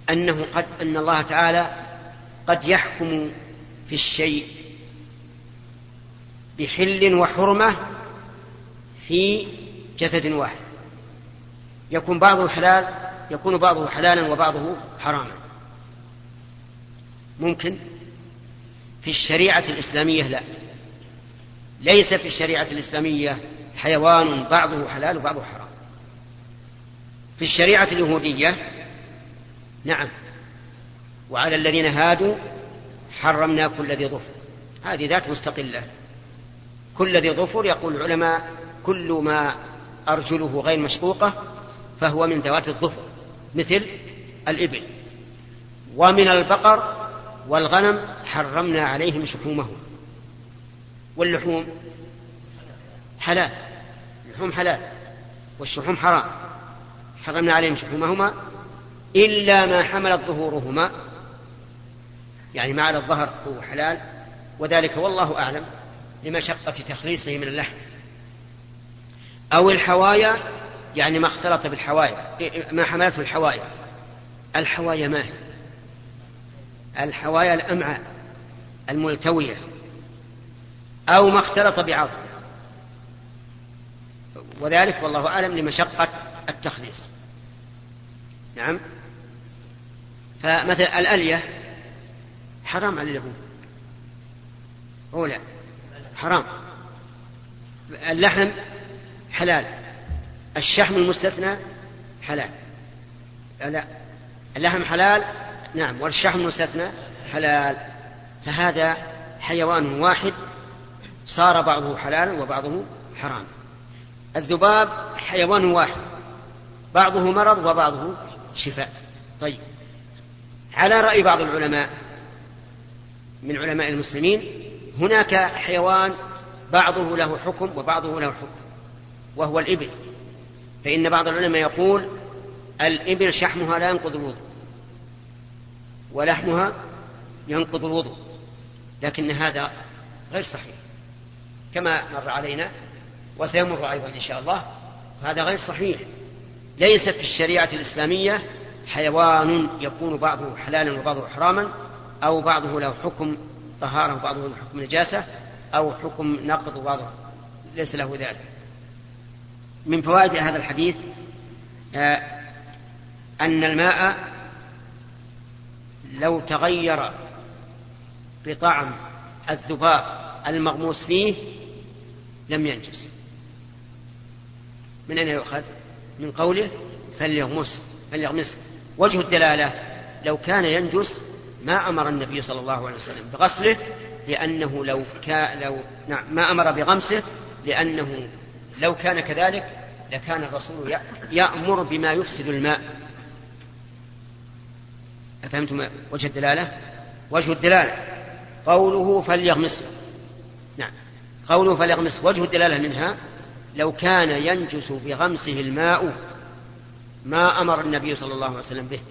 أن الله تعالى قد يحكم في الشيء بحل وحرمة في جسد واحد، يكون بعضه حلالا وبعضه حراما. ممكن. في الشريعة الإسلامية لا، ليس في الشريعة الإسلامية حيوان بعضه حلال وبعضه حرام. في الشريعة اليهودية نعم، وعلى الذين هادوا حرمنا كل ذي ظفر، هذه ذات مستقلة. كل ذي ظفر يقول العلماء كل ما أرجله غير مشقوقة فهو من ذوات الظفر، مثل الإبل. ومن البقر والغنم حرمنا عليهم شحومهم. واللحوم حلال، اللحوم حلال والشحوم حرام، حرمنا عليهم شحومهما إلا ما حملت ظهورهما، يعني ما على الظهر هو حلال، وذلك والله أعلم لمشقة تخليصه من اللحم. أو الحوايا، يعني ما اختلط بالحوايا، ما حملته الحوايا. الحوايا ما هي؟ الحوايا الأمعاء الملتوية، أو ما اختلط بعظم، وذلك والله أعلم لمشقة التخليص. نعم. فمثل الألية حرام على اليهود، هو لا حرام. اللحم حلال، الشحم المستثنى حلال. لا، اللحم حلال نعم، والشحم المستثنى حلال. فهذا حيوان واحد صار بعضه حلالا وبعضه حرام. الذباب حيوان واحد بعضه مرض وبعضه شفاء. طيب، على رأي بعض العلماء من علماء المسلمين هناك حيوان بعضه له حكم وبعضه له حكم، وهو الإبل. فإن بعض العلماء يقول الإبل شحمها لا ينقض الوضوء ولحمها ينقض الوضوء، لكن هذا غير صحيح كما مر علينا وسيمر أيضا إن شاء الله. هذا غير صحيح. ليس في الشريعة الإسلامية حيوان يكون بعضه حلالا وبعضه حراما، أو بعضه له حكم طهارة وبعضه له حكم نجاسة أو حكم نقض وبعضه ليس له ذلك. من فوائد هذا الحديث أن الماء لو تغير بطعم الذباب المغموس فيه لم ينجس. من أين يؤخذ؟ من قوله فليغمسه. وجه الدلالة لو كان ينجس ما أمر النبي صلى الله عليه وسلم بغسله، لأنه ما أمر بغمسه، لأنه لو كان كذلك لكان الرسول يأمر بما يفسد الماء. أفهمتم وجه الدلالة؟ وجه الدلالة قوله فليغمسه. نعم، قوله فليغمسه وجه الدلالة منها لو كان ينجس بغمسه الماء ما أمر النبي صلى الله عليه وسلم به،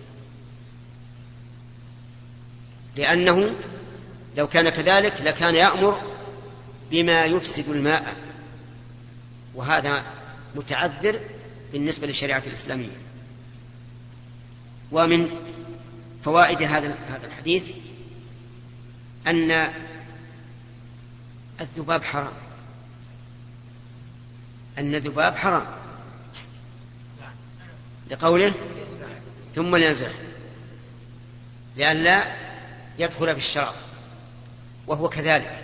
لأنه لو كان كذلك لكان يأمر بما يفسد الماء، وهذا متعذر بالنسبة للشريعة الإسلامية. ومن فوائد هذا الحديث أن الذباب حرام، أن الذباب حرام لقوله ثم لينزع، لئلا يدخل في الشراب، وهو كذلك.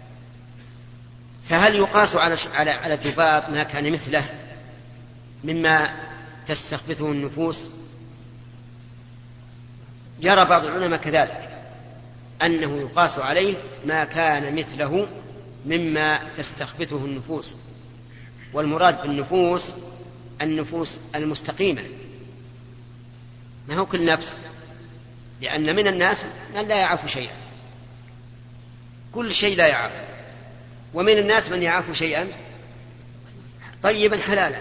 فهل يقاس على الذباب ما كان مثله مما تستخبثه النفوس؟ يرى بعض العلماء كذلك أنه يقاس عليه ما كان مثله مما تستخبثه النفوس، والمراد بالنفوس النفوس المستقيمة، ما هو كل نفس، لأن من الناس من لا يعرف شيئا، كل شيء لا يعرف، ومن الناس من يعرف شيئا طيبا حلالا.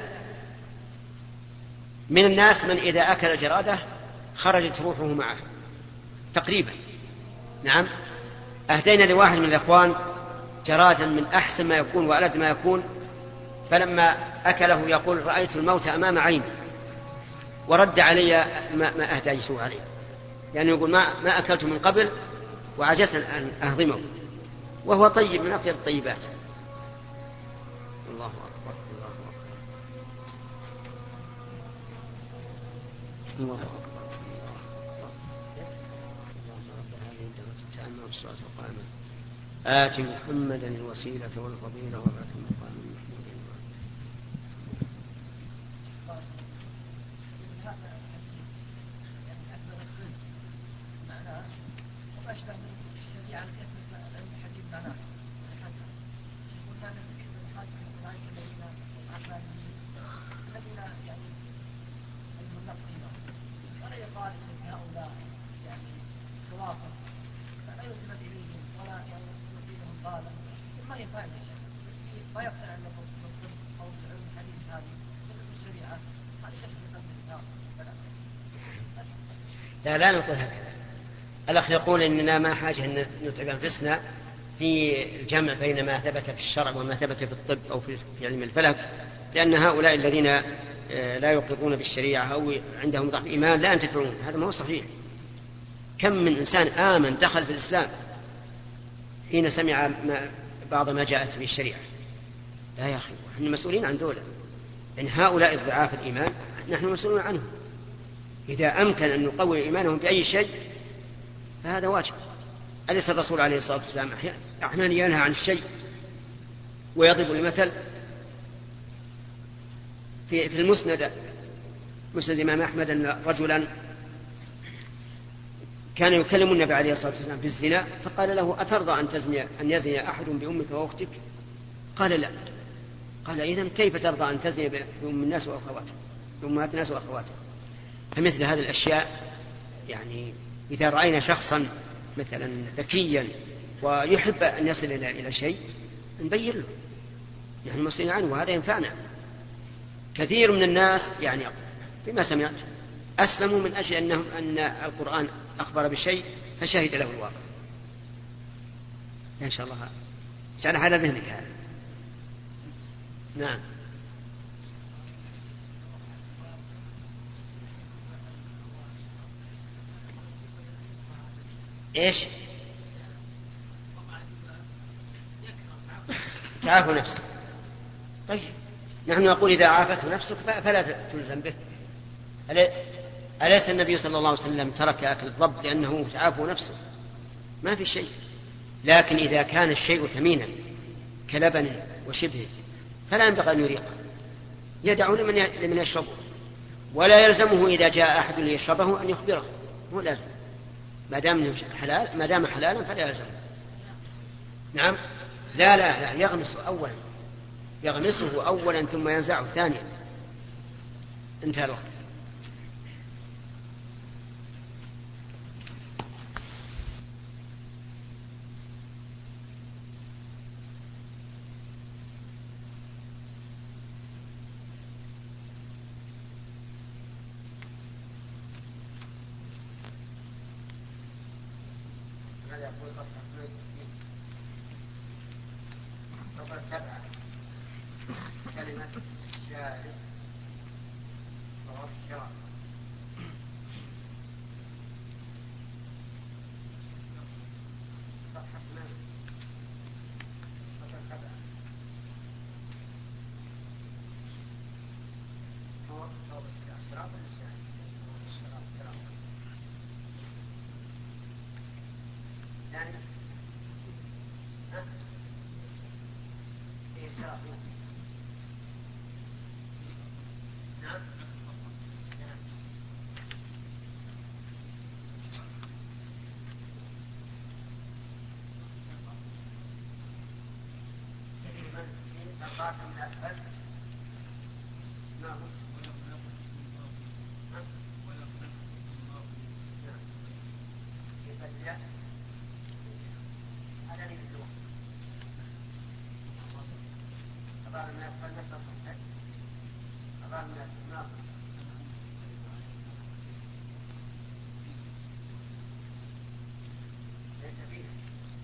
من الناس من إذا أكل جرادة خرجت روحه معه تقريبا. نعم، أهدينا لواحد من الأخوان جرادا من أحسن ما يكون وألد ما يكون، فلما أكله يقول رأيت الموت أمام عيني، ورد علي ما أهديته عليه. يعني يقول ما أكلت من قبل وعجزت أن أهضمه، وهو طيب من أطيب الطيبات. الله أكبر الله أكبر الله أكبر اللهم رب هذه الدعوة التامة والصلاة القائمة آت محمدا الوسيلة والفضيلة وابعثه مقاما محمودا. أشبه من الشريعة الحديث معناه قلنا أن سبيل الحاج أولئك الذين يعني المنقصين، ولا يقال إن هؤلاء يعني صراطا فلا يلتفت إليهم ولا يلتفتهم بالا، ما هي فائدة ما يقتنع أن أو العلم الحديث هذه مثل الشريعة هذا شيء يقدم لا نقول هكذا. الأخ يقول إننا ما حاجة أن نتعب أنفسنا في الجمع بين ما ثبت في الشرع وما ثبت في الطب أو في علم الفلك، لأن هؤلاء الذين لا يقرون بالشريعة أو عندهم ضعف إيمان لا ينتفعون. هذا ما هو صحيح. كم من إنسان آمن دخل في الإسلام حين سمع بعض ما جاءت به الشريعة. لا يا أخي، نحن مسؤولين عن دولة، لأن هؤلاء الضعاف الإيمان نحن مسؤولون عنهم. إذا أمكن أن نقوي إيمانهم بأي شيء فهذا واجب. أليس الرسول عليه الصلاة والسلام أحيانا ينهى عن الشيء ويضرب المثل؟ في المسند مسند الإمام أحمد أن رجلا كان يكلم النبي عليه الصلاة والسلام في الزنا، فقال له أترضى أن يزني أحد بأمك وأختك؟ قال لا. قال إذن كيف ترضى أن تزني بأم الناس وأخواتك، بأمهات الناس وأخواتك؟ فمثل هذه الأشياء يعني إذا رأينا شخصا مثلا ذكيا ويحب أن يصل إلى شيء نبين له، نحن مسؤولين عنه وهذا ينفعنا. كثير من الناس يعني بما سمعت أسلموا من أجل أن القرآن أخبر بشيء فشهد له الواقع. إن شاء الله جعل على ذهنك هذا. نعم. إيش؟ تعافى نفسك. طيب نحن نقول إذا عافته نفسك فلا تلزم به. أليس النبي صلى الله عليه وسلم ترك أكل الضب لأنه تعافى نفسه؟ ما في شيء. لكن إذا كان الشيء ثمينا كلبن وشبه فلا ينبغي أن يريقه، يدعو لمن يشربه، ولا يلزمه إذا جاء أحد ليشربه أن يخبره، مو لازم. ما دام حلالا فلا يلزمه. نعم. لا يغمسه أولا ثم ينزعه ثانيا. انتهى الوقت. كلمة الشارع صواب الشرع. صفحة 8 صفحة 7 صواب الشرع يعني ايه شرع. نعم. من أسفل ما هو هذا اللي بدوه أضار من أسفل نفس الصفحة أضار من أسفل ما هو ليس فيها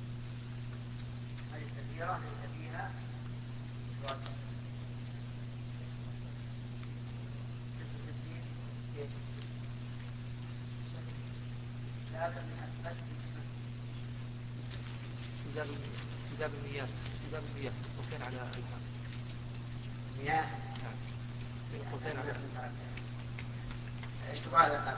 هذه التغييرات ليس فيها واجب. كتاب المياه قوتين على الحق مياه قوتين على ايش تبغى هذا؟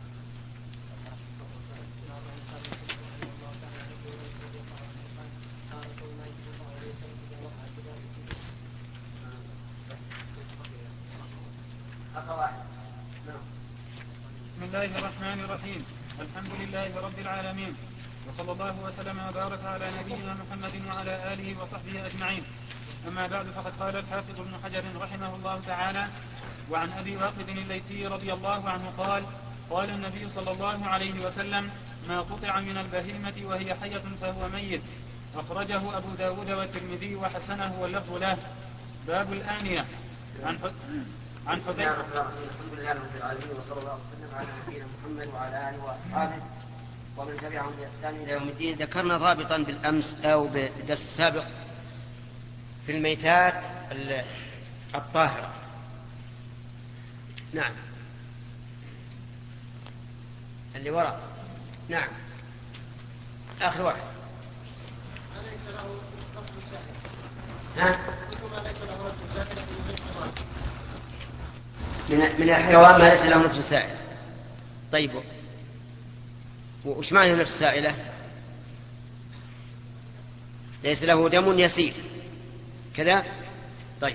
بسم الله الرحمن الرحيم. الحمد لله رب العالمين، وصلى الله وسلم وبارك على نبينا محمد وعلى آله وصحبه أجمعين. أما بعد، فقد قال الحافظ ابن حجر رحمه الله تعالى: وعن أبي واقد الليثي رضي الله عنه قال: قال النبي صلى الله عليه وسلم: ما قطع من البهيمة وهي حية فهو ميت. أخرجه أبو داود والترمذي وحسنه واللفظ له. باب الآنية. عن حذيفة. الحمد لله رب العالمين، وصلى الله وسلم على نبينا محمد وعلى آله وأصحابه ومن تبعهم بإحسان إلى يوم الدين. ذكرنا ضابطا بالأمس أو بالدرس السابق في الميتات الطاهرة. نعم، اللي وراء. نعم، آخر واحد. ليس له نفس سائل. ها؟ كل ما ليس له نفس سائل من الحيوان ما ليس له نفس سائل. طيب، وش معنى نفس سائلة؟ ليس له دم يسير كذا. طيب،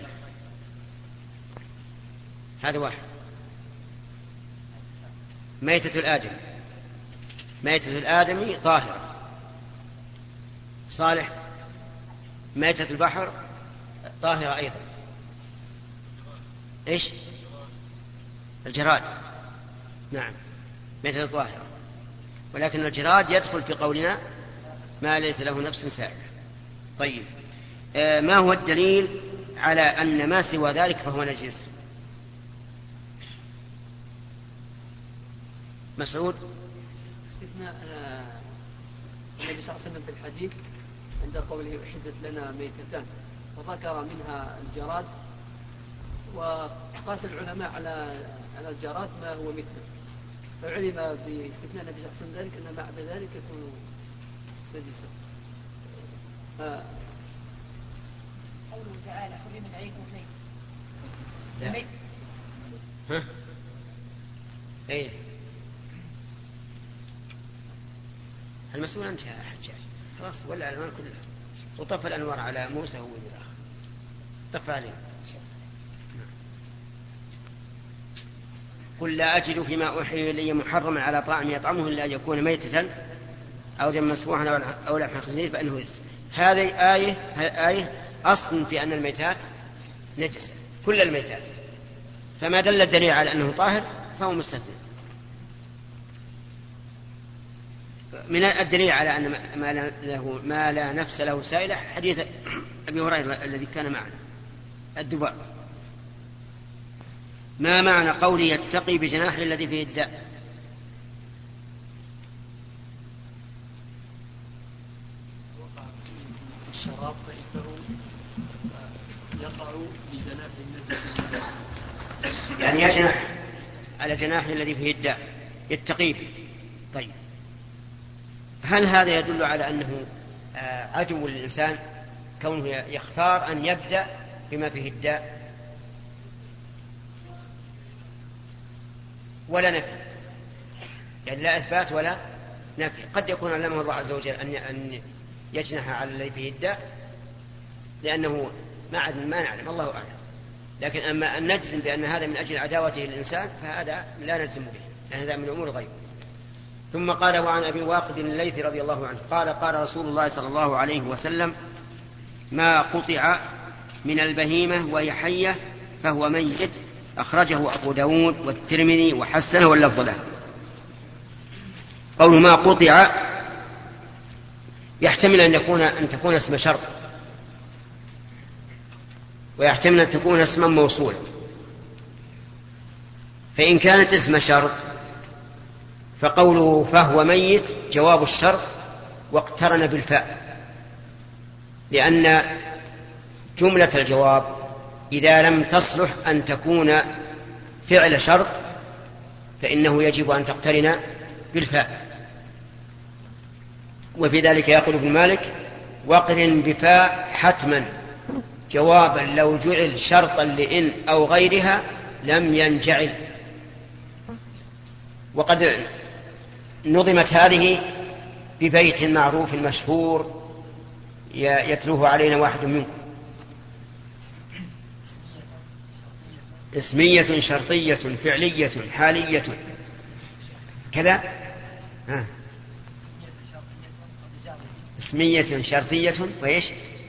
هذا واحد. ميتة الآدمي طاهرة صالح. ميتة البحر طاهرة أيضا. إيش؟ الجراد. نعم، ميتة طاهرة، ولكن الجراد يدخل في قولنا ما ليس له نفس سائلة. طيب، ما هو الدليل على أن ما سوى ذلك فهو نجس؟ مسعود. استثناء النبي صلى الله عليه وسلم في الحديث عند قوله أحدت لنا ميتتان، وذكر منها الجراد، وقاس العلماء على الجراد ما هو مثله، فعلم باستثناء النبي صلى الله عليه وسلم ذلك أن بعد ذلك يكون نجسا. قوله تعالى: حرم عليكم الميت. ها؟ ايه، المسؤول أنت يا حجاج، خلاص، ولا الألوان كلها، وطف الأنوار على موسى والآخر، طف عليه. قل لا أجد فيما أوحي إلي محرما على طاعم يطعمه إلا أن يكون ميتة أو دما مسفوحا أو لحم خنزير فإنه رجس. هذه آية أصل في أن الميتات نجسة، كل الميتات، فما دل الدليل على أنه طاهر فهو مستثنى. من الدليل على أن ما لا نفس له سائلة حديث أبي هريرة الذي كان معنا، الدباء. ما معنى قوله يتقي بجناحه الذي فيه الداء؟ الشراب فإنه يقع بجناح النجس، يعني يجنح على جناحه الذي فيه الداء، يتقي به. طيب، هل هذا يدل على أنه عدو للإنسان كونه يختار أن يبدأ بما فيه الداء، ولا نفي؟ يعني لا إثبات ولا نفي. قد يكون علمه الله عز وجل أن يجنح على الذي فيه الداء لأنه ما نعلم، الله أعلم. لكن أما أن نجزم بأن هذا من أجل عداوته للإنسان فهذا لا نجزم به، لأن هذا من أمور الغيب. ثم قال: وعن أبي واقد الليثي رضي الله عنه قال: قال رسول الله صلى الله عليه وسلم: ما قطع من البهيمة وهي حية فهو ميت. أخرجه أبو داود والترمذي وحسنه واللفظ له. قول ما قطع يحتمل أن تكون اسم شرط، ويحتمل أن تكون اسما موصولا. فإن كانت اسم شرط فقوله فهو ميت جواب الشرط واقترن بالفاء، لأن جملة الجواب إذا لم تصلح أن تكون فعل شرط فإنه يجب أن تقترن بالفاء. وفي ذلك يقول ابن مالك: واقرن بفاء حتما جوابا لو جعل شرطا لإن أو غيرها لم ينجعل. وقد نظمت هذه ببيت معروف مشهور يتلوه علينا واحد منكم: اسمية شرطية فعلية حالية كذا. اسمية شرطية وإيش؟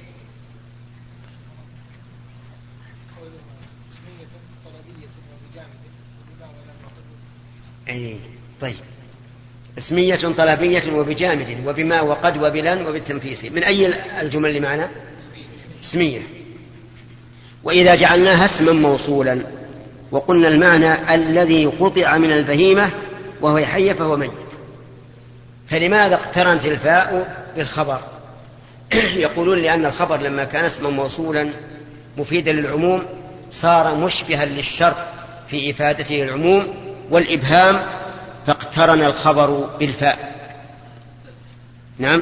طيب، اسمية طلبية وبجامد وبما وقد وبلن وبالتنفيس. من أي الجمل اللي معنا؟ اسمية. وإذا جعلناها اسما موصولا وقلنا المعنى الذي قطع من البهيمة وهو حي فهو ميت، فلماذا اقترنت الفاء بالخبر؟ يقولون لأن الخبر لما كان اسما موصولا مفيدا للعموم صار مشبها للشرط في إفادته العموم والإبهام، فاقترن الخبر بالفاء. نعم،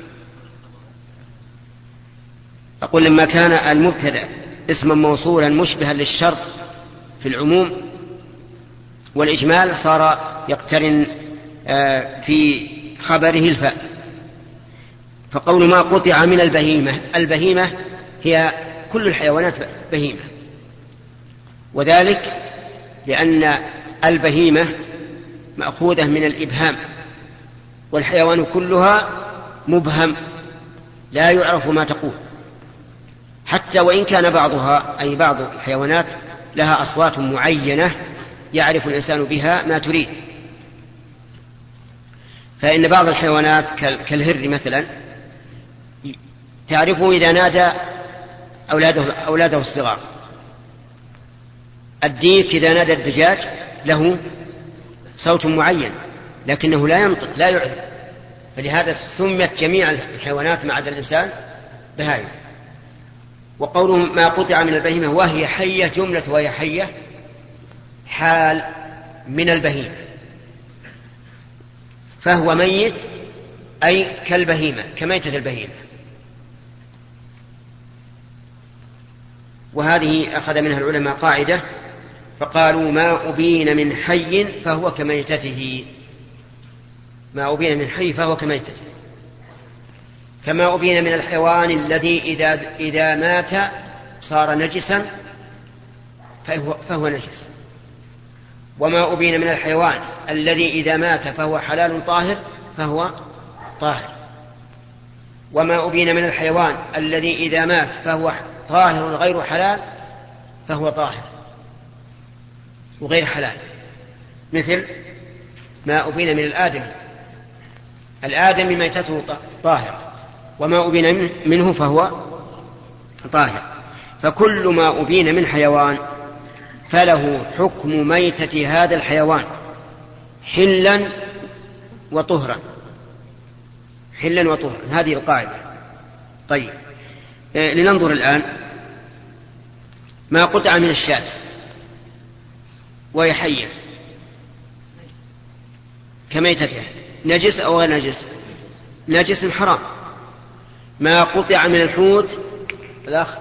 أقول لما كان المبتدأ اسما موصولا مشبها للشرط في العموم والإجمال صار يقترن في خبره الفاء. فقول ما قطع من البهيمة، البهيمة هي كل الحيوانات بهيمة، وذلك لأن البهيمة مأخوذة من الإبهام، والحيوان كلها مبهم لا يعرف ما تقول، حتى وإن كان بعضها أي بعض الحيوانات لها أصوات معينة يعرف الإنسان بها ما تريد. فإن بعض الحيوانات كالهر مثلا تعرفه إذا نادى أولاده الصغار. الديك إذا نادى الدجاج له صوت معين لكنه لا ينطق لا يعرف، فلهذا سميت جميع الحيوانات ما عدا الإنسان بهائم. وقوله ما قطع من البهيمة وهي حية جملة وهي حية حال من البهيمة، فهو ميت أي كالبهيمة كميتة البهيمة. وهذه أخذ منها العلماء قاعدة فقالوا ما أبين من حي فهو كميتته، ما أبين من حي فهو كميتته، كما أبين من الحيوان الذي إذا مات صار نجسا فهو نجس، وما أبين من الحيوان الذي إذا مات فهو حلال طاهر فهو طاهر، وما أبين من الحيوان الذي إذا مات فهو طاهر غير حلال فهو طاهر وغير حلال، مثل ما أبين من الآدم ميتته طاهر وما أبين منه فهو طاهر. فكل ما أبين من حيوان فله حكم ميتة هذا الحيوان حلا وطهرا، حلا وطهرا، هذه القاعدة. طيب، لننظر الآن. ما قطع من الشاة وهي حية كميتته نجس أو غير نجس؟ نجس حرام. ما قطع من الحوت الأخ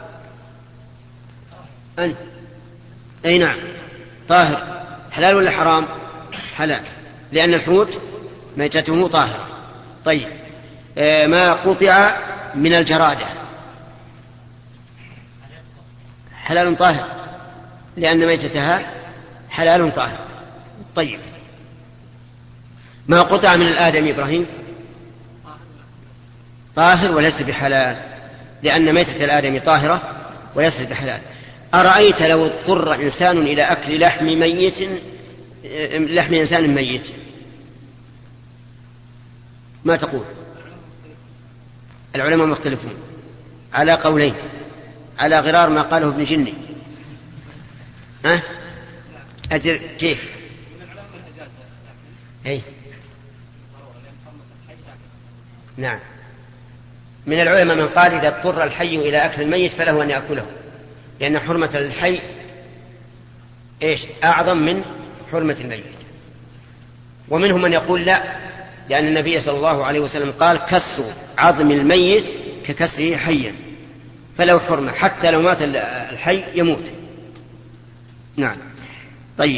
أنت أي نعم طاهر، حلال ولا حرام؟ حلال، لأن الحوت ميتته طاهرة. طيب، ما قطع من الجرادة حلال طاهر لأن ميتتها حلال طاهر. طيب، ما قطع من الآدم إبراهيم طاهر وليس بحلال لأن ميتة الآدم طاهرة وليس بحلال. أرأيت لو اضطر إنسان إلى أكل لحم إنسان ميت ما تقول؟ العلماء مختلفون على قولين، على غرار ما قاله ابن جني. أجل كيف؟ أي نعم، من العلماء من قال إذا اضطر الحي إلى أكل الميت فله أن يأكله، لأن حرمة الحي أعظم من حرمة الميت. ومنهم من يقول لا، لأن النبي صلى الله عليه وسلم قال كسر عظم الميت ككسره حيا، فلو حرمة حتى لو مات الحي يموت. نعم. طيب،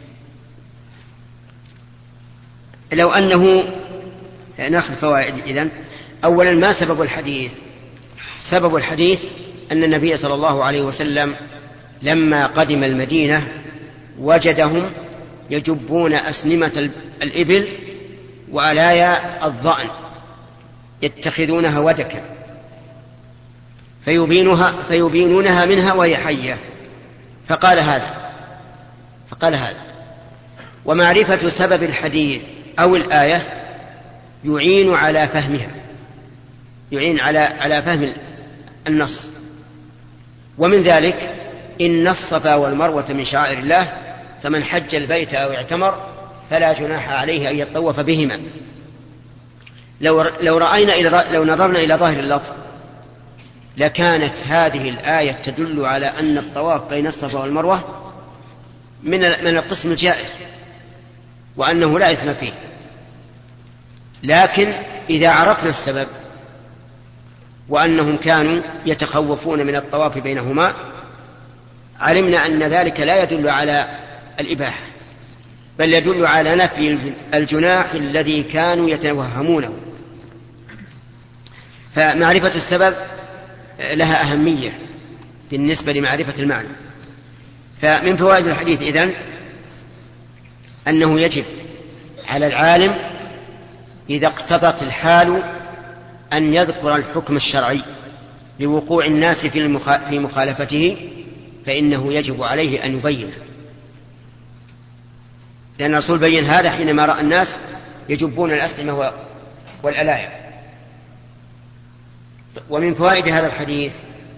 لو أنه نأخذ فوائد إذن. أولا، ما سبب الحديث؟ سبب الحديث أن النبي صلى الله عليه وسلم لما قدم المدينة وجدهم يجبون أسنمة الإبل وألايا الضأن يتخذونها ودكا فيبينونها منها وهي حية، فقال هذا. ومعرفة سبب الحديث أو الآية يعين على فهمها، يعين على فهم النص. ومن ذلك إن الصفا والمروة من شعائر الله، فمن حج البيت أو اعتمر فلا جناح عليه أن يطوف بهما. لو نظرنا إلى ظاهر اللفظ لكانت هذه الآية تدل على أن الطواف بين الصفا والمروة من القسم الجائز، وأنه لا إثم فيه. لكن إذا عرفنا السبب وأنهم كانوا يتخوفون من الطواف بينهما، علمنا أن ذلك لا يدل على الإباحة، بل يدل على نفي الجناح الذي كانوا يتوهمونه. فمعرفة السبب لها أهمية بالنسبة لمعرفة المعنى. فمن فوائد الحديث إذن أنه يجب على العالم إذا اقتضت الحال أن يذكر الحكم الشرعي لوقوع الناس في مخالفته، فإنه يجب عليه أن يبينه، لأن الرسول بين هذا حينما رأى الناس يجبون الأسلمة والألايا. ومن فوائد هذا الحديث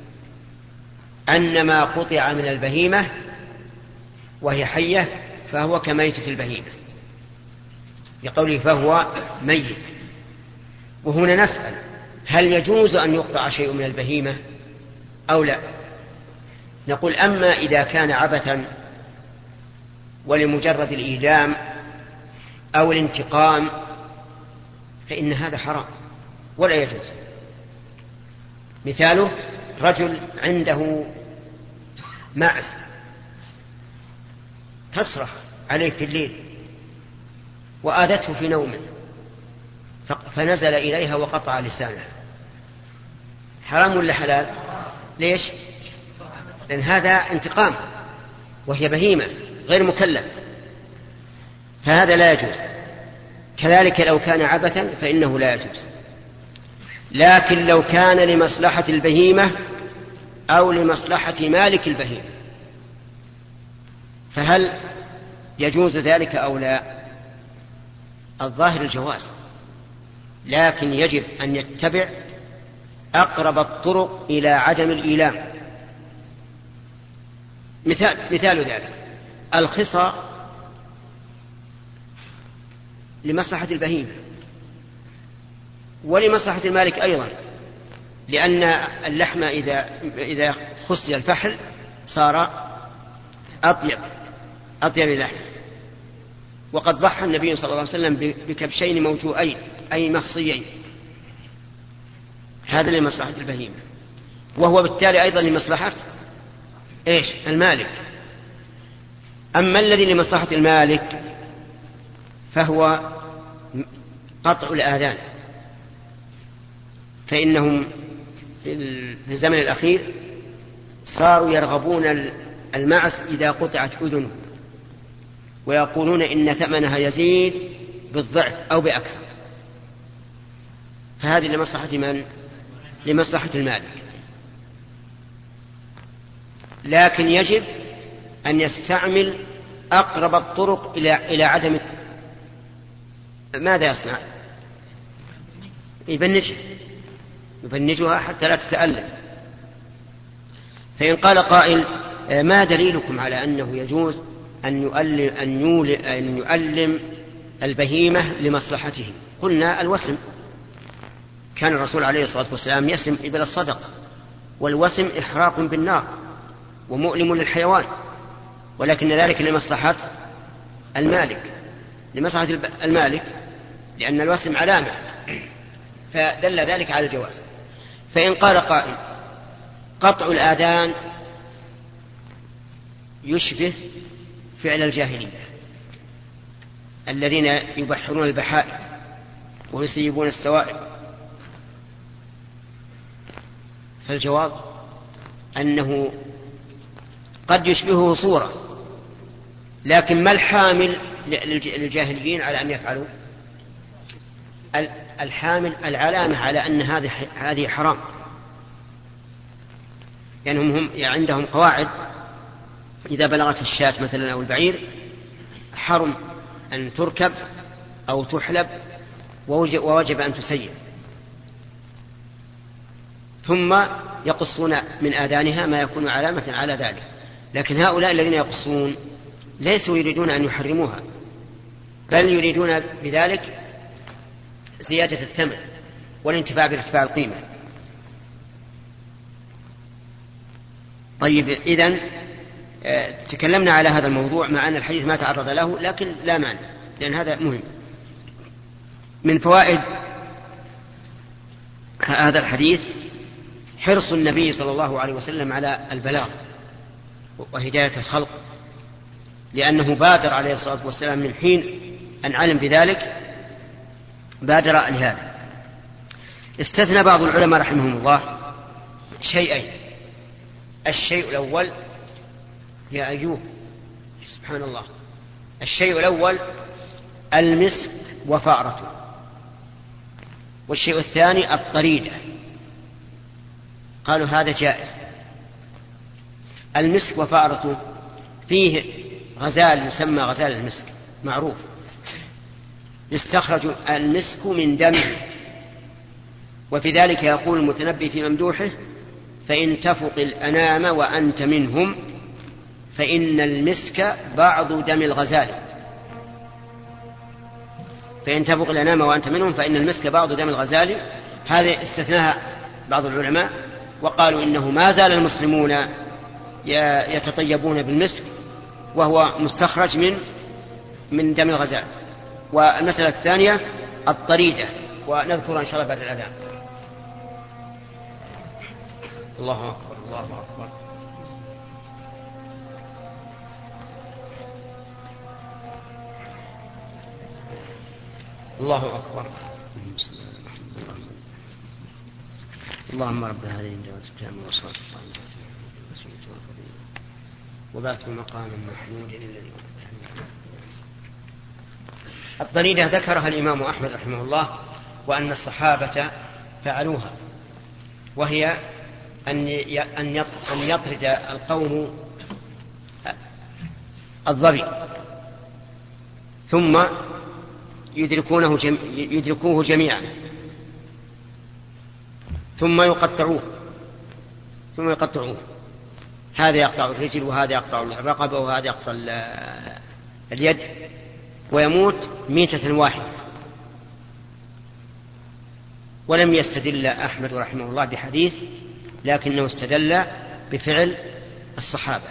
أن ما قطع من البهيمة وهي حية فهو كميتة البهيمة، لقوله فهو ميت. وهنا نسأل: هل يجوز أن يقطع شيء من البهيمة أو لا؟ نقول: أما إذا كان عبثا ولمجرد الإيلام أو الانتقام فإن هذا حرام ولا يجوز. مثاله: رجل عنده معز تصرخ عليه في الليل وآذته في نومه، فنزل إليها وقطع لسانه، حرام ولا حلال؟ ليش؟ لأن هذا انتقام وهي بهيمة غير مكلف، فهذا لا يجوز. كذلك لو كان عبثا فإنه لا يجوز. لكن لو كان لمصلحة البهيمة أو لمصلحة مالك البهيمة فهل يجوز ذلك أو لا؟ الظاهر الجواز، لكن يجب أن يتبع أقرب الطرق إلى عدم الإيلام. مثال ذلك: الخصى لمصلحة البهيمة ولمصلحة المالك أيضا، لأن اللحم إذا خصي الفحل صار أطيب اللحم. وقد ضحى النبي صلى الله عليه وسلم بكبشين موجوئين أي مخصيين، هذا لمصلحة البهيمة، وهو بالتالي أيضا لمصلحة المالك. أما الذي لمصلحة المالك فهو قطع الآذان، فإنهم في الزمن الأخير صاروا يرغبون المعز إذا قطعت أذنه، ويقولون إن ثمنها يزيد بالضعف أو بأكثر، فهذه لمصلحة من؟ لمصلحة المالك. لكن يجب أن يستعمل أقرب الطرق إلى عدم. ماذا يصنع؟ يبنجها حتى لا تتألم. فإن قال قائل: ما دليلكم على أنه يجوز أن يؤلم البهيمة لمصلحته؟ قلنا: الوسم. كان الرسول عليه الصلاة والسلام يسم إبل الصدقة، والوسم إحراق بالنار ومؤلم للحيوان، ولكن ذلك لمصلحة المالك. لأن الوسم علامة، فدل ذلك على الجواز. فإن قال قائل قطع الآذان يشبه فعل الجاهلية الذين يبحرون البحائر ويسيبون السوائب، فالجواب أنه قد يشبهه صورة، لكن ما الحامل للجاهليين على أن يفعلوا؟ الحامل العلامة على أن هذه حرام، لأنهم هم عندهم قواعد إذا بلغت الشاة مثلا أو البعير حرم أن تركب أو تحلب ووجب أن تسير، ثم يقصون من آذانها ما يكون علامة على ذلك. لكن هؤلاء الذين يقصون ليسوا يريدون أن يحرموها، بل يريدون بذلك زيادة الثمن والانتفاع بارتفاع القيمة. طيب، إذن تكلمنا على هذا الموضوع مع أن الحديث ما تعرض له، لكن لا مانع لأن هذا مهم. من فوائد هذا الحديث حرص النبي صلى الله عليه وسلم على البلاغ وهداية الخلق، لأنه بادر عليه الصلاة والسلام من حين أن علم بذلك بادر لهذا. استثنى بعض العلماء رحمهم الله شيئين. الشيء الأول يا أيوب سبحان الله، الشيء الأول المسك وفأرته، والشيء الثاني الطريدة. قالوا هذا جائز. المسك وفأرته فيه غزال يسمى غزال المسك معروف، يستخرج المسك من دمه، وفي ذلك يقول المتنبي في ممدوحه: فإن تفق الأنام وأنت منهم فإن المسك بعض دم الغزال. فإن تفق الأنام وأنت منهم فإن المسك بعض دم الغزال. هذا استثناها بعض العلماء وقالوا إنه ما زال المسلمون يتطيبون بالمسك وهو مستخرج من دم الغزال. والمسألة الثانية الطريدة، ونذكرها إن شاء الله بعد الأذان. الله أكبر الله أكبر. الله أكبر. اللهم رب هذه الدعوة التامة والصلاة القائمة وبعث مقام محمود الذي وعدته. الطريدة ذكرها الإمام أحمد رحمه الله، وأن الصحابة فعلوها، وهي أن يطرد القوم الظبي ثم يدركوه جميعا ثم يقطعوه، هذا يقطع الرجل وهذا يقطع الرقبة وهذا يقطع اليد، ويموت ميتة واحدة. ولم يستدل أحمد رحمه الله بحديث، لكنه استدل بفعل الصحابة.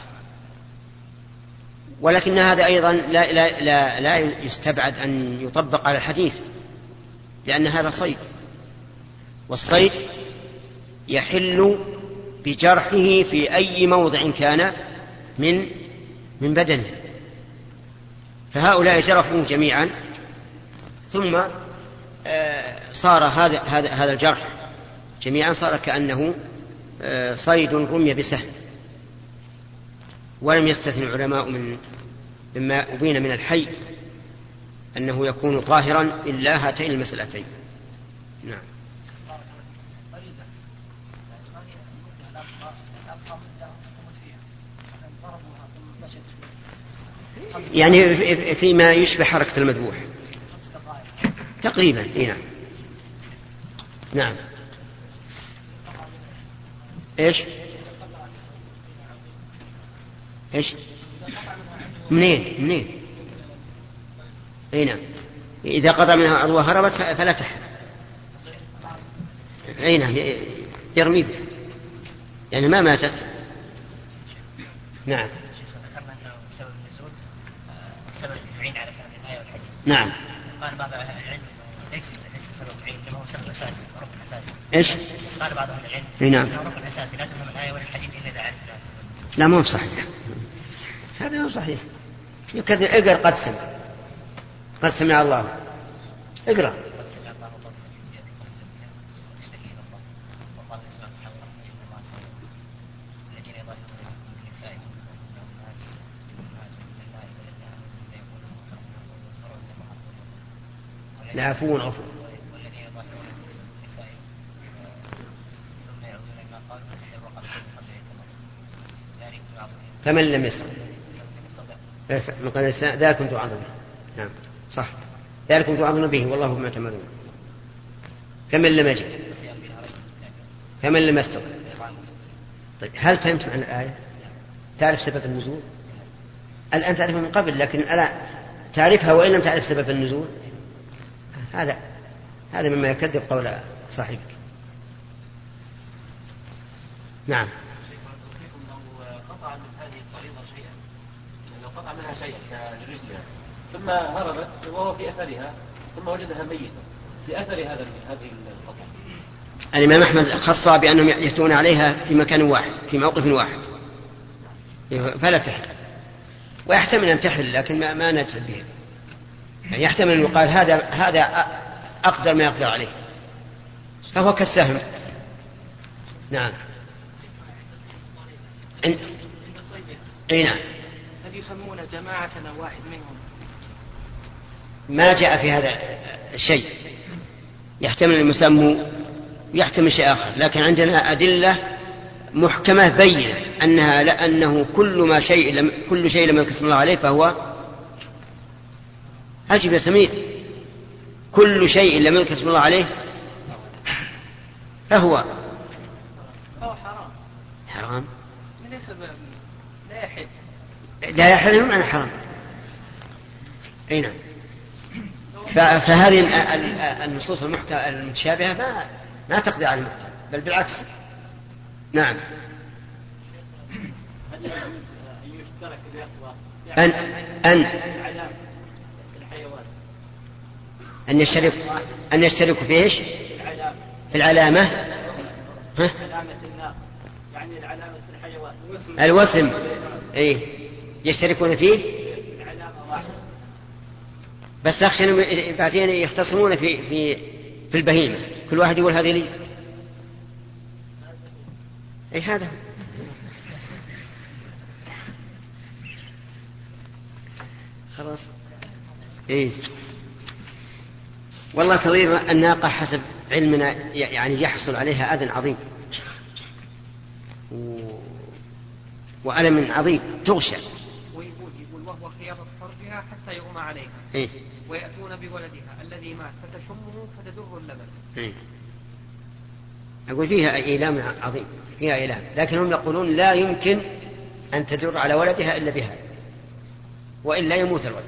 ولكن هذا أيضا لا يستبعد أن يطبق على الحديث، لأن هذا صيد، والصيد يحل بجرحه في أي موضع كان من بدنه. فهؤلاء جرحوه جميعا، ثم صار هذا الجرح جميعا صار كأنه صيد رمي بسهم. ولم يستثني العلماء مما أبين من الحي أنه يكون طاهرا إلا هاتين المسألتين. نعم. يعني فيما يشبه حركة المذبوح تقريبا. نعم. نعم. ايش منين نعم. إذا قطع منها عضوها هربت فلا تحل. نعم، يرمي به يعني ما ماتت. نعم. سبب النزول سبب يعين على كلام الآية والحديث. نعم. قال بعض أهل العلم ليس سبب عين كما هو سبب أساسي ركن أساسي. إيش؟ قال بعض أهل العلم نعم إنه ركن أساسي لا تفهم الآية والحديث إلا إذا عرف لها سبب. لا، ما هو صحيح، هذا ما هو صحيح. يكذب. اقرأ قد سمع الله. اقرأ. العفو غفور. فمن لم يستطع ذلكم توعظون به. نعم صح، ذلكم توعظون به والله بما تعملون. فمن لم يجد فمن لم يستطع. طيب هل فهمت عن الآية؟ تعرف سبب النزول؟ الآن تعرفها من قبل، لكن ألا تعرفها وإن لم تعرف سبب النزول؟ هذا مما يكذب قول صاحبك. نعم. لو قطع من هذه الفريضة شيئا، لو قطع منها شيئا كالرجل ثم هربت وهو في أثرها ثم وجدها ميتة في أثر هذه القطع. الإمام أحمد خص بأنهم يأتون عليها في مكان واحد في موقف واحد فلا تحل، ويحتمل أن تحل لكن ما نجزم به. يعني يحتمل أن يقال هذا أقدر ما يقدر عليه فهو كالسهم. نعم. أي نعم. هل يسمون جماعة أو واحد منهم؟ ما جاء في هذا الشيء، يحتمل أن يسموا، يحتمل شيء آخر، لكن عندنا أدلة محكمة بينة أنه كل شيء لم يكتب الله عليه فهو أجب يا سمير. كل شيء لم يكتب الله عليه فهو حرام. لا يحل معنى حرام. أي نعم. فهذه النصوص المتشابهة ما تقضي على المحكم، بل بالعكس. نعم. أن يشتركوا في إيش؟ في العلامة. يعني العلامة في الحيوان الوسم. إيه يشتركون فيه، بس أخشى بعدين يختصمون في البهيمة، كل واحد يقول هذه لي. أي هذا خلاص. إيه والله تضير الناقة حسب علمنا يعني يحصل عليها أذى عظيم وألم عظيم تغشى. ويقول وهو خياطة فرجها حتى يغمى عليها. إيه؟ ويأتون بولدها الذي مات فتشمه فتدر اللبن. إيه؟ أقول فيها إيلام عظيم، فيها إيلام، لكن هم يقولون لا يمكن أن تدر على ولدها إلا بها وإلا يموت الولد.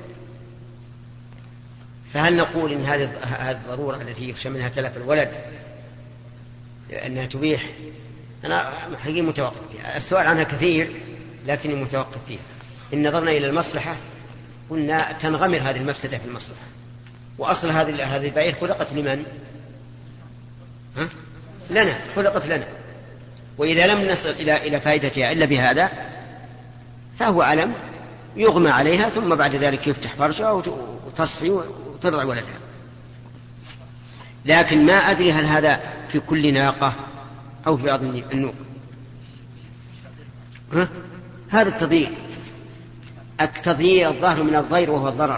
فهل نقول إن هذه الضرورة التي يخشى منها تلف الولد أنها تبيح؟ أنا حقيقي متوقف فيها. السؤال عنها كثير لكني متوقف فيها. إن نظرنا إلى المصلحة قلنا تنغمر هذه المفسدة في المصلحة. وأصل هذه البعير خلقت لمن؟ لنا، خلقت لنا، وإذا لم نصل إلى فائدتها إلا بهذا فهو ألم يغمى عليها ثم بعد ذلك يفتح فرجها وتصحي وترضع ولدها. لكن ما أدري هل هذا في كل ناقة أو في بعض النوق. هذا التضيير الظاهر من الضير وهو الضرر.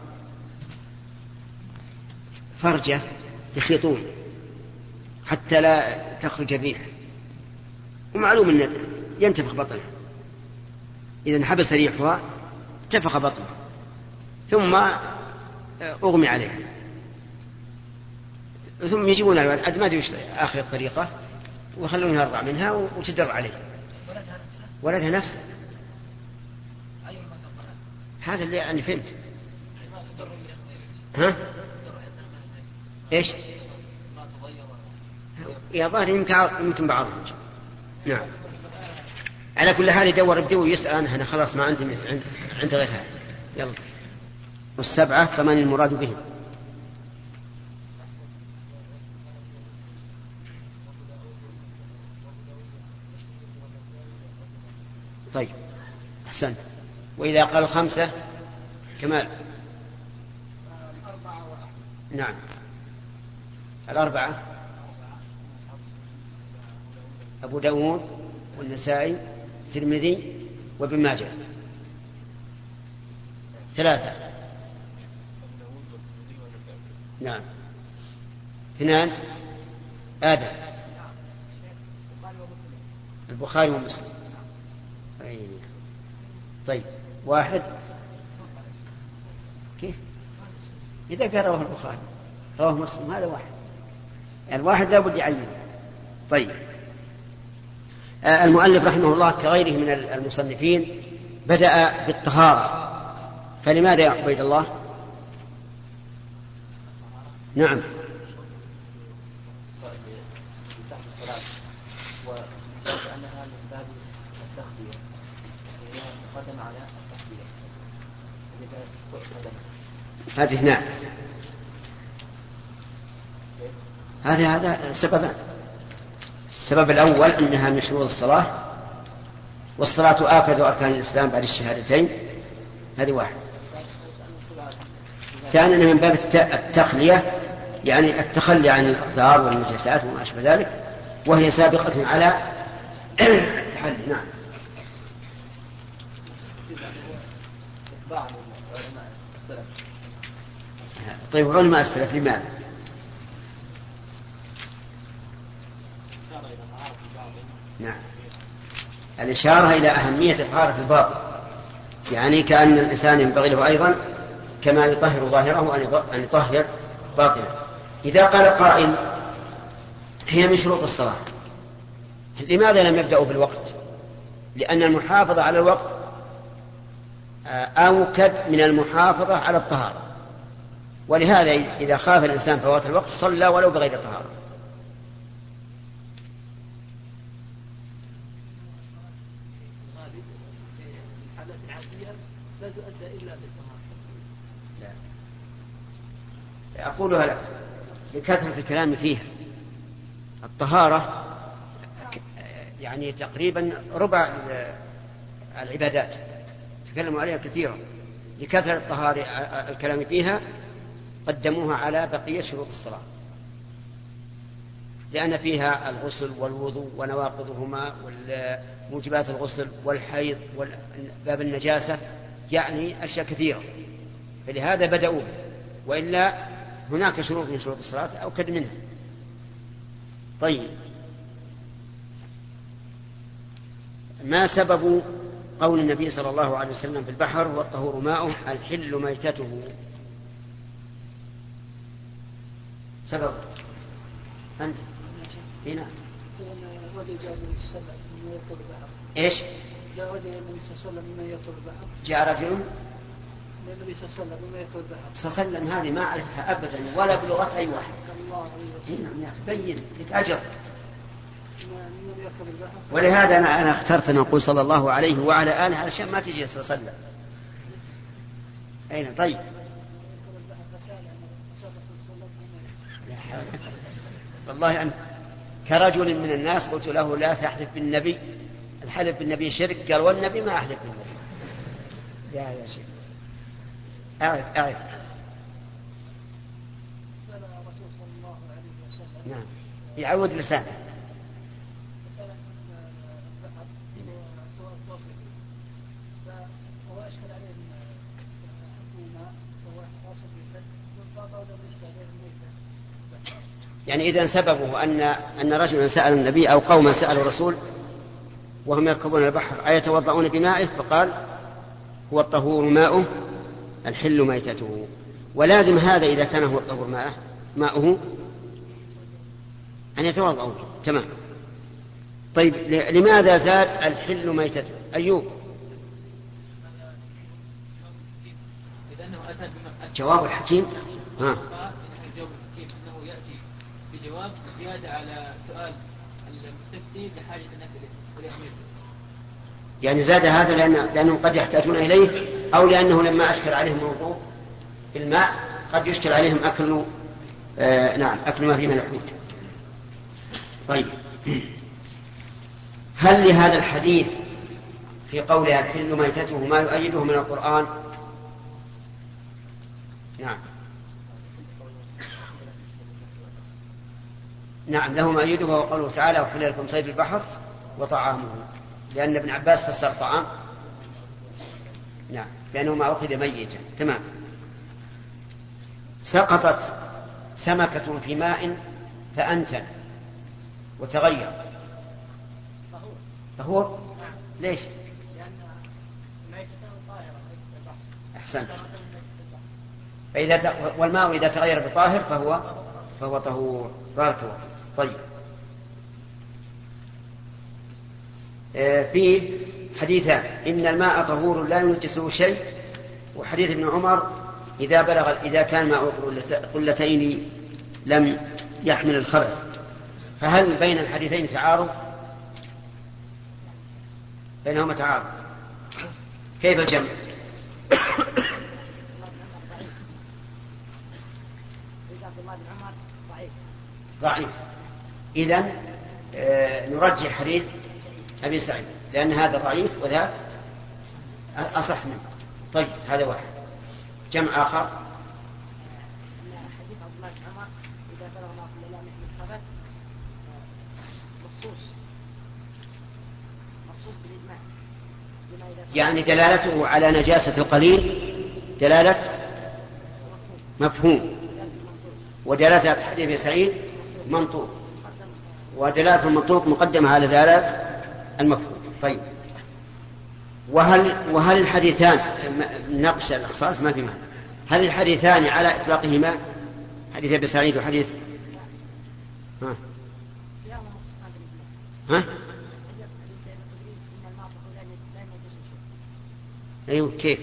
فرجة يخيطون حتى لا تخرج الريح، ومعلوم أن ينتفخ بطنها، إذا انحبس ريحها انتفخ بطنها ثم أغمي عليها، ثم يجيبون الولد عاد ما أدري آخر الطريقة ويخلونها يرضع منها وتدر عليه. ولدها نفسه. هذا اللي أنا فهمت. إيش؟ يا ظاهر يمكن بعضهم. نعم. على كل حال يدور بدو ويسأل أنا خلاص ما عندي غيرها. يلا. والسبعة فمن المراد بهم؟ طيب أحسنت. وإذا قال 5 كمال. 4 نعم 4 أبو داود والنسائي الترمذي وابن ماجه. 3 نعم 2 آدم البخاري ومسلم. طيب 1 كيف إذا قال رواه البخاري رواه مسلم هذا 1 يعني 1 لا بد يعينه. طيب المؤلف رحمه الله كغيره من المصنفين بدأ بالطهارة، فلماذا يا عبيد الله؟ نعم وأنها من باب التخبية قدم على التخبية هذه نعم هذا سببان. السبب الأول أنها من شروط الصلاة، والصلاة آكد أركان الإسلام بعد الشهادتين، هذه 1. ثانيا أنها من باب التخلية، يعني التخلي عن الأقدار والنجاسات وما أشبه ذلك، وهي سابقة على التحلي. نعم طيب علماء السلف لماذا؟ نعم الإشارة إلى أهمية طهارة الباطن، يعني كأن الإنسان ينبغي له أيضا كما يطهر ظاهره أن يطهر باطنه. إذا قال قائل هي من شروط الصلاة، لماذا لم يبدأوا بالوقت؟ لأن المحافظة على الوقت أوكد من المحافظة على الطهارة، ولهذا إذا خاف الإنسان فوات الوقت صلى ولو بغير طهارة. لا تؤدى إلا بالطهارة. أقولها لك لكثرة الكلام فيها. الطهارة يعني تقريبا ربع العبادات تكلموا عليها كثيرا، لكثرة الكلام فيها قدموها على بقية شروط الصلاة، لأن فيها الغسل والوضوء ونواقضهما وموجبات الغسل والحيض وباب النجاسة، يعني أشياء كثيرة، فلهذا بدأوا به. وإلا هناك شروط من شروط الصلاة أوكد منها. طيب ما سبب قول النبي صلى الله عليه وسلم في البحر والطهور ماؤه الحل ميتته؟ سبب أنت هنا إيش؟ جاء رجل النبي صلى الله عليه وسلم مما يركب البحر. جاء رجل النبي صلى الله عليه وسلم مما يركب البحر. صلى الله عليه وسلم هذه ما أعرفها أبدا ولا بلغة أي واحد. صلى الله عليه وسلم. نعم يا أخي بين لك أجر. مما يركب البحر. ولهذا أنا اخترت أن أقول صلى الله عليه وعلى آله علشان ما تجي صلى الله عليه وسلم. أين طيب؟ والله أن كرجل من الناس قلت له لا تحلف بالنبي، الحلف بالنبي شرك، قال والنبي ما أحلف بالنبي. يا شيخ أعرف نعم يعود لسانه. يعني إذا سببه أن رجلا سأل النبي أو قوما سألوا الرسول وهم يركبون البحر أيتوضؤون بمائه، فقال هو الطهور ماؤه الحل ميتته، ولازم هذا إذا كان هو الطهور ماؤه أن يتوضؤوا. تمام. طيب لماذا زاد الحل ميتته؟ أيوب جواب الحكيم. بجواب زيادة على سؤال المستفتي لحاجة الناس إليه. يعني زاد هذا لأنهم قد يحتاجون إليه، أو لأنه لما أشكل عليهم موضوع الماء قد يشكل عليهم أكل أكل ما فيه من الحوت. طيب هل لهذا الحديث في قولها الحل ميتته ما يؤيده من القرآن؟ نعم نعم، له ما يؤيده وهو قوله تعالى وحل لكم صيد البحر وطعامه، لأن ابن عباس فسر طعام نعم لأنه ما أخذ ميتا. تمام. سقطت سمكة في ماء فأنتن وتغير طهور. ليش؟ أحسنت. والماء إذا تغير بطاهر فهو طهور. بارك الله. طيب. فيه حديثان: إن الماء طهور لا ينجسه شيء، وحديث ابن عمر إذا كان ماء قلتين لم يحمل الخبث. فهل بين الحديثين تعارض؟ بينهما تعارض. كيف الجمع؟ ضعيف. إذن نرجح حديث أبي سعيد لأن هذا ضعيف وذا أصح منه. طيب هذا واحد. جمع آخر: حديث عبد الله بن عمر إذا بلغ ما قبل لا يحمل الخبث مخصوص بالإجماع، يعني دلالته على نجاسة القليل دلالة مفهوم، ودلالة حديث أبي سعيد منطوق، ودلالة المنطوق مقدمة على دلالة المفهوم. طيب. وهل الحديثان نقش الأخصاص ما في معنى، هل الحديثان على إطلاقهما حديث أبي سعيد وحديث أيوه كيف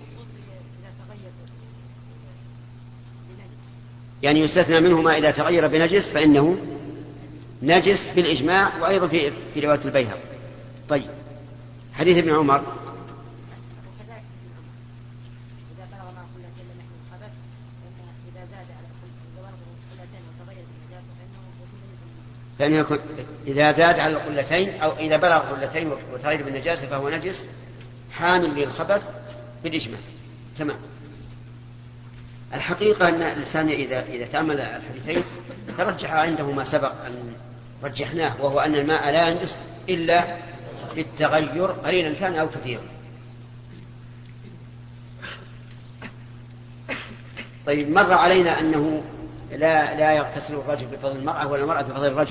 يعني يستثنى منهما إذا تغير بنجس فإنه نجس بالإجماع، وأيضا في رواية البيهقي. طيب. حديث ابن عمر: فإنه يكون إذا زاد على القلتين أو إذا بلغ قلتين وتغير بالنجاسة فهو نجس حامل للخبث بالإجماع. تمام. الحقيقة أن الإنسان إذا تأمل الحديثين ترجح عنده ما سبق أن رجحناه، وهو أن الماء لا ينجس إلا بالتغير قليلا كان أو كثيرا. طيب. مر علينا أنه لا يغتسل الرجل بفضل المرأة ولا المرأة بفضل الرجل.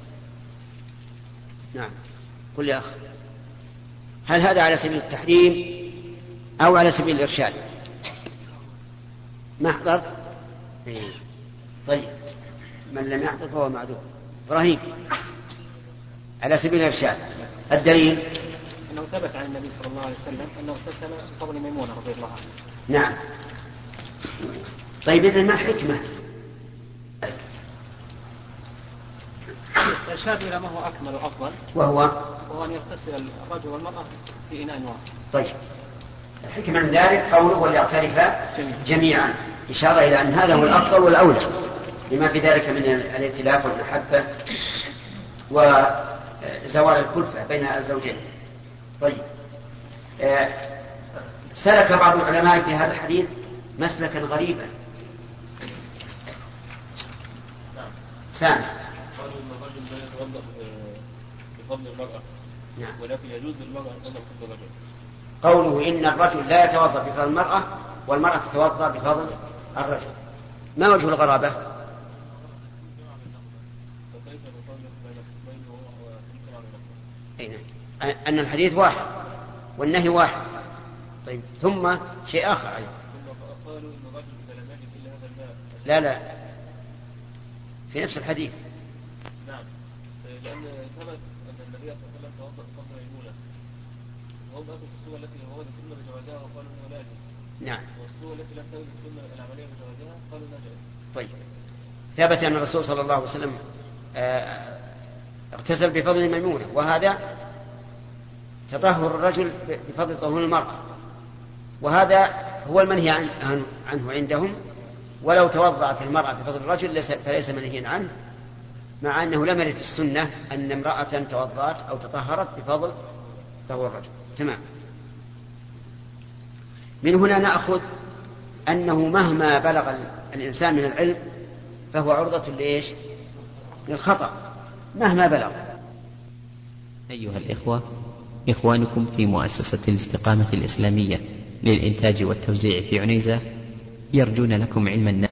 نعم. قل يا أخ، هل هذا على سبيل التحريم أو على سبيل الإرشاد؟ ما حضرت؟ طيب. من لم يحضر فهو معذور. إبراهيم: على سبيل الإرشاد. الدليل أنه ثبت عن النبي صلى الله عليه وسلم أنه اغتسل بفضل ميمونة رضي الله عنها. نعم. طيب إذن ما الحكمة؟ إرشاد إلى ما هو أكمل وأفضل، وهو أن يغتسل الرجل والمرأة في إناء واحد. طيب. الحكمة من ذلك قوله وليعترفا جميعا، إشارة إلى أن هذا هو الأفضل والأولى لما في ذلك من الائتلاف والمحبة وزوال الكلفة بين الزوجين. طيب. سلك بعض العلماء في هذا الحديث مسلكا غريبا. سامع. قالوا ان الرجل لا يتوضا بفضل المراه. نعم. ولكن يجوز للمراه ان تتوضا بفضل الرجل. قوله إن الرجل لا يتوضا بفضل المرأة والمرأة تتوضا بفضل الرجل، ما وجه الغرابة؟ فكيف نفرق بين الحكمين ويمكن على نفسه؟ أن الحديث واحد والنهي واحد. طيب. ثم شيء آخر أيضا. ثم قالوا ان الرجل اذا لم يجد الا هذا الماء. لا في نفس الحديث. نعم. لأن ثبت أن النبي صلى الله عليه وسلم توضأ بفضل ميمونة، وهم أتوا في الصورة التي وردت السنة بجوازها وقالوا إنه لا يجوز. نعم. والصورة التي لم ترد السنة العملية بجوازها قالوا لا جائز. طيب. ثبت أن الرسول صلى الله عليه وسلم اغتسل بفضل ميمونة، وهذا تطهر الرجل بفضل طهور المرأة، وهذا هو المنهي عنه عندهم. ولو توضأت المرأة بفضل الرجل فليس منهيا عنه، مع أنه لم يرد في السنة أن امرأة توضأت أو تطهرت بفضل طهور الرجل. تمام. من هنا نأخذ أنه مهما بلغ الإنسان من العلم فهو عرضة لإيش؟ للخطأ مهما بلغ. أيها الإخوة، إخوانكم في مؤسسة الاستقامة الإسلامية للإنتاج والتوزيع في عنيزة يرجون لكم علما